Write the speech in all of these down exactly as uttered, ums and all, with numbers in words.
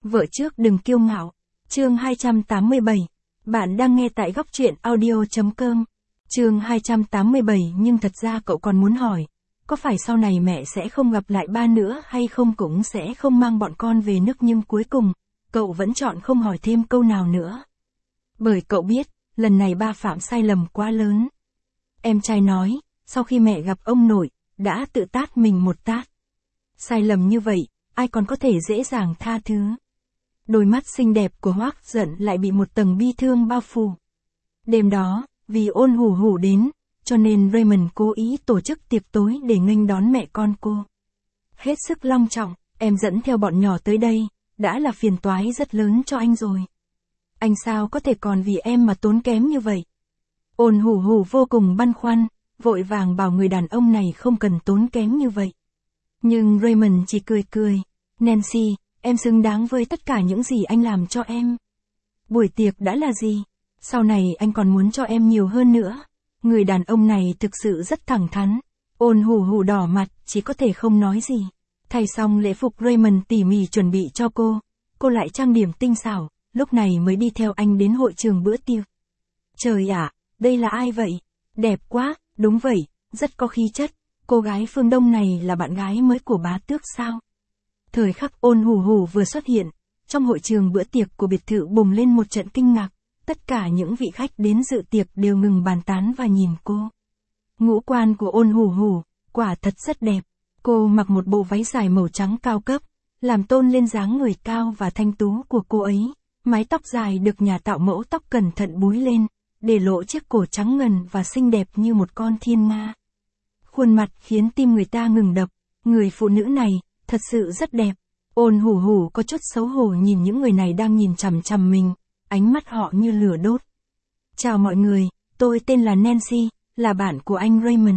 Vợ trước đừng kiêu ngạo. Chương hai trăm tám mươi bảy. Bạn đang nghe tại góc truyện audio.com. Chương hai trăm tám mươi bảy. Nhưng thật ra cậu còn muốn hỏi, có phải sau này mẹ sẽ không gặp lại ba nữa hay không, cũng sẽ không mang bọn con về nước, nhưng cuối cùng, cậu vẫn chọn không hỏi thêm câu nào nữa. Bởi cậu biết, lần này ba phạm sai lầm quá lớn. Em trai nói, sau khi mẹ gặp ông nội, đã tự tát mình một tát. Sai lầm như vậy, ai còn có thể dễ dàng tha thứ. Đôi mắt xinh đẹp của Hoác Dận lại bị một tầng bi thương bao phủ. Đêm đó, vì Ôn Hủ Hủ đến, cho nên Raymond cố ý tổ chức tiệc tối để nghênh đón mẹ con cô. Hết sức long trọng, em dẫn theo bọn nhỏ tới đây, đã là phiền toái rất lớn cho anh rồi. Anh sao có thể còn vì em mà tốn kém như vậy? Ôn Hủ Hủ vô cùng băn khoăn, vội vàng bảo người đàn ông này không cần tốn kém như vậy. Nhưng Raymond chỉ cười cười, Nancy, em xứng đáng với tất cả những gì anh làm cho em. Buổi tiệc đã là gì? Sau này anh còn muốn cho em nhiều hơn nữa. Người đàn ông này thực sự rất thẳng thắn. Ôn Hủ Hủ đỏ mặt, chỉ có thể không nói gì. Thay xong lễ phục, Raymond tỉ mỉ chuẩn bị cho cô. Cô lại trang điểm tinh xảo, lúc này mới đi theo anh đến hội trường bữa tiệc. Trời ạ, đây là ai vậy? Đẹp quá, đúng vậy, rất có khí chất. Cô gái phương Đông này là bạn gái mới của bá tước sao? Thời khắc Ôn Hủ Hủ vừa xuất hiện, trong hội trường bữa tiệc của biệt thự bùng lên một trận kinh ngạc. Tất cả những vị khách đến dự tiệc đều ngừng bàn tán và nhìn cô. Ngũ quan của Ôn Hủ Hủ, quả thật rất đẹp. Cô mặc một bộ váy dài màu trắng cao cấp, làm tôn lên dáng người cao và thanh tú của cô ấy. Mái tóc dài được nhà tạo mẫu tóc cẩn thận búi lên, để lộ chiếc cổ trắng ngần và xinh đẹp như một con thiên nga. Khuôn mặt khiến tim người ta ngừng đập, người phụ nữ này, thật sự rất đẹp. Ôn Hủ Hủ có chút xấu hổ nhìn những người này đang nhìn chằm chằm mình, ánh mắt họ như lửa đốt. Chào mọi người, tôi tên là Nancy, là bạn của anh Raymond.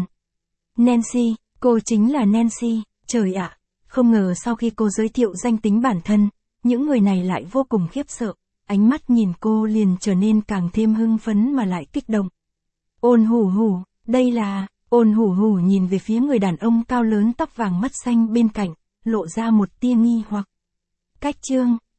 Nancy, cô chính là Nancy, trời ạ, không ngờ sau khi cô giới thiệu danh tính bản thân, những người này lại vô cùng khiếp sợ, ánh mắt nhìn cô liền trở nên càng thêm hưng phấn mà lại kích động. Ôn Hủ Hủ, đây là... Ôn Hủ Hủ nhìn về phía người đàn ông cao lớn tóc vàng mắt xanh bên cạnh, lộ ra một tia nghi hoặc. Cách chương,